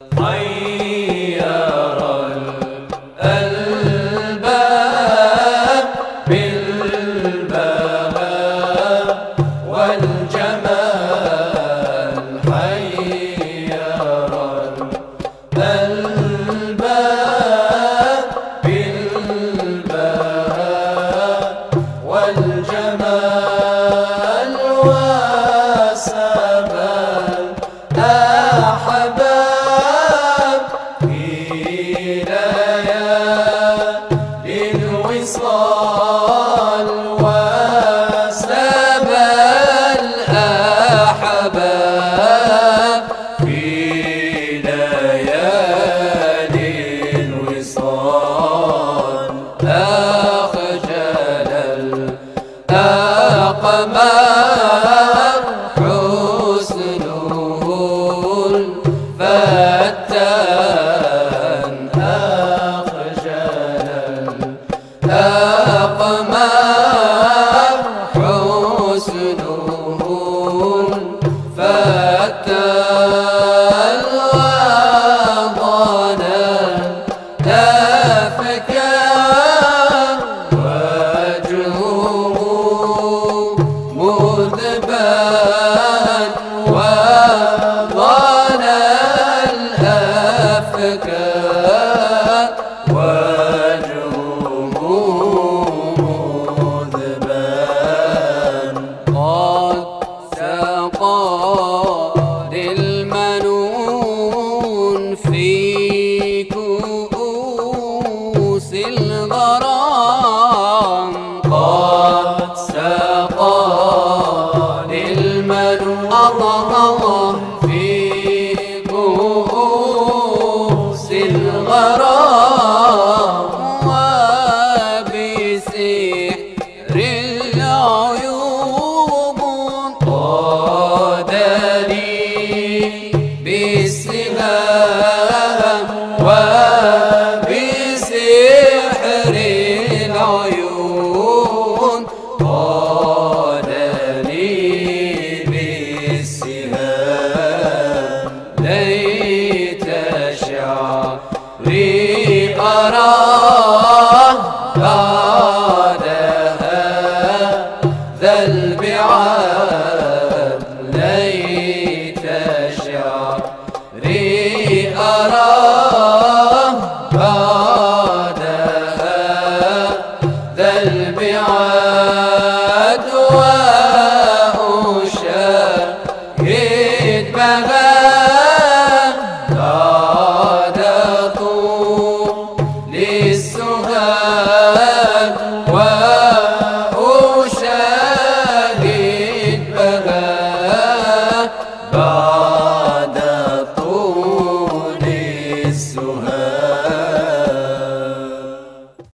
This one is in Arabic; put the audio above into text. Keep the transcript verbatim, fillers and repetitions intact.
غير الألباب بالبهاء والجمال، حير الألباب بالبهاء والجمال، وسبى الأحباب في ليالي الوصال، وسبى الأحباب في ليالي الوصال، أخجل الأقمار حسنه الفتان، أخجل الأقمار حسنه الفتان، وضنى الأفكار وجهه مذبان، وضنى الأفكار وجهه مذبان، قد سقى للمنون في كؤوس الغرام، قد سقى للمنون في كؤوس الغرام، وبسحر العيوب قاد لي بالسهام، وبسحر العيون قاد لي بالسهام، ليت شعري أراه بعدها ذا البعاد، ليت شعري أراه